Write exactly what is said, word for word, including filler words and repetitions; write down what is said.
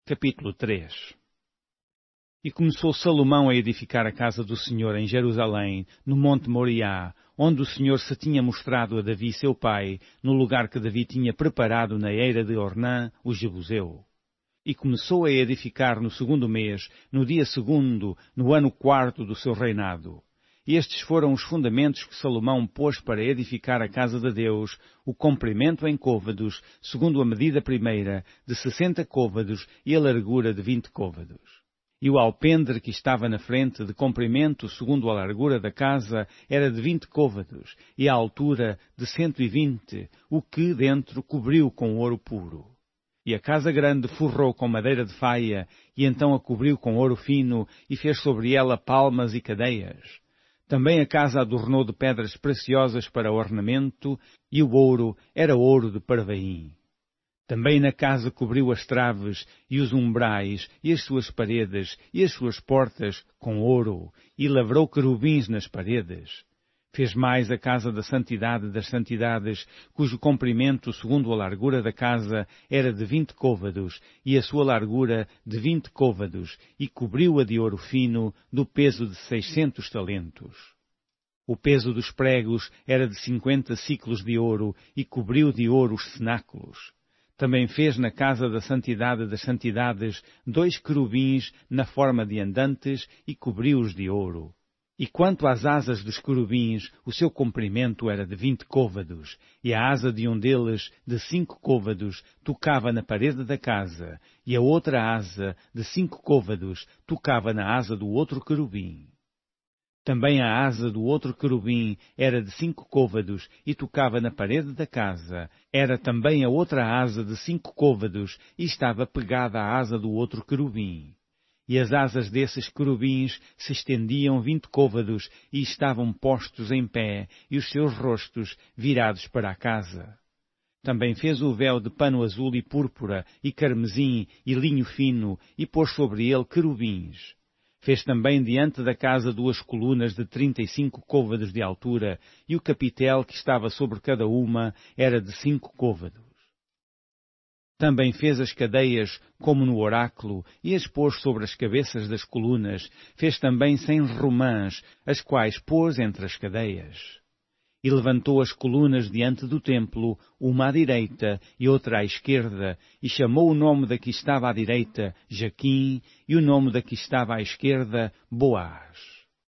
Capítulo três. E começou Salomão a edificar a casa do Senhor em Jerusalém, no monte Moriá, onde o Senhor se tinha mostrado a Davi seu pai, no lugar que Davi tinha preparado na eira de Ornã, o Jebuseu. E começou a edificar no segundo mês, no dia segundo, no ano quarto do seu reinado. E estes foram os fundamentos que Salomão pôs para edificar a casa de Deus, o comprimento em côvados, segundo a medida primeira, de sessenta côvados, e a largura de vinte côvados. E o alpendre que estava na frente, de comprimento, segundo a largura da casa, era de vinte côvados, e a altura de cento e vinte, o que dentro cobriu com ouro puro. E a casa grande forrou com madeira de faia, e então a cobriu com ouro fino, e fez sobre ela palmas e cadeias. Também a casa adornou de pedras preciosas para ornamento, e o ouro era ouro de Parvaim. Também na casa cobriu as traves, e os umbrais, e as suas paredes, e as suas portas, com ouro, e lavrou querubins nas paredes. Fez mais a casa da santidade das santidades, cujo comprimento, segundo a largura da casa, era de vinte côvados, e a sua largura de vinte côvados, e cobriu-a de ouro fino, do peso de seiscentos talentos. O peso dos pregos era de cinquenta siclos de ouro, e cobriu de ouro os cenáculos. Também fez na casa da santidade das santidades dois querubins na forma de andantes, e cobriu-os de ouro. E quanto às asas dos querubins, o seu comprimento era de vinte côvados, e a asa de um deles, de cinco côvados, tocava na parede da casa, e a outra asa, de cinco côvados, tocava na asa do outro querubim. Também a asa do outro querubim era de cinco côvados, e tocava na parede da casa. Era também a outra asa de cinco côvados, e estava pegada à asa do outro querubim. E as asas desses querubins se estendiam vinte côvados e estavam postos em pé, e os seus rostos virados para a casa. Também fez o véu de pano azul e púrpura, e carmesim, e linho fino, e pôs sobre ele querubins. Fez também diante da casa duas colunas de trinta e cinco côvados de altura, e o capitel que estava sobre cada uma era de cinco côvados. Também fez as cadeias, como no oráculo, e as pôs sobre as cabeças das colunas. Fez também cem romãs, as quais pôs entre as cadeias. E levantou as colunas diante do templo, uma à direita e outra à esquerda, e chamou o nome da que estava à direita, Jaquim, e o nome da que estava à esquerda, Boaz.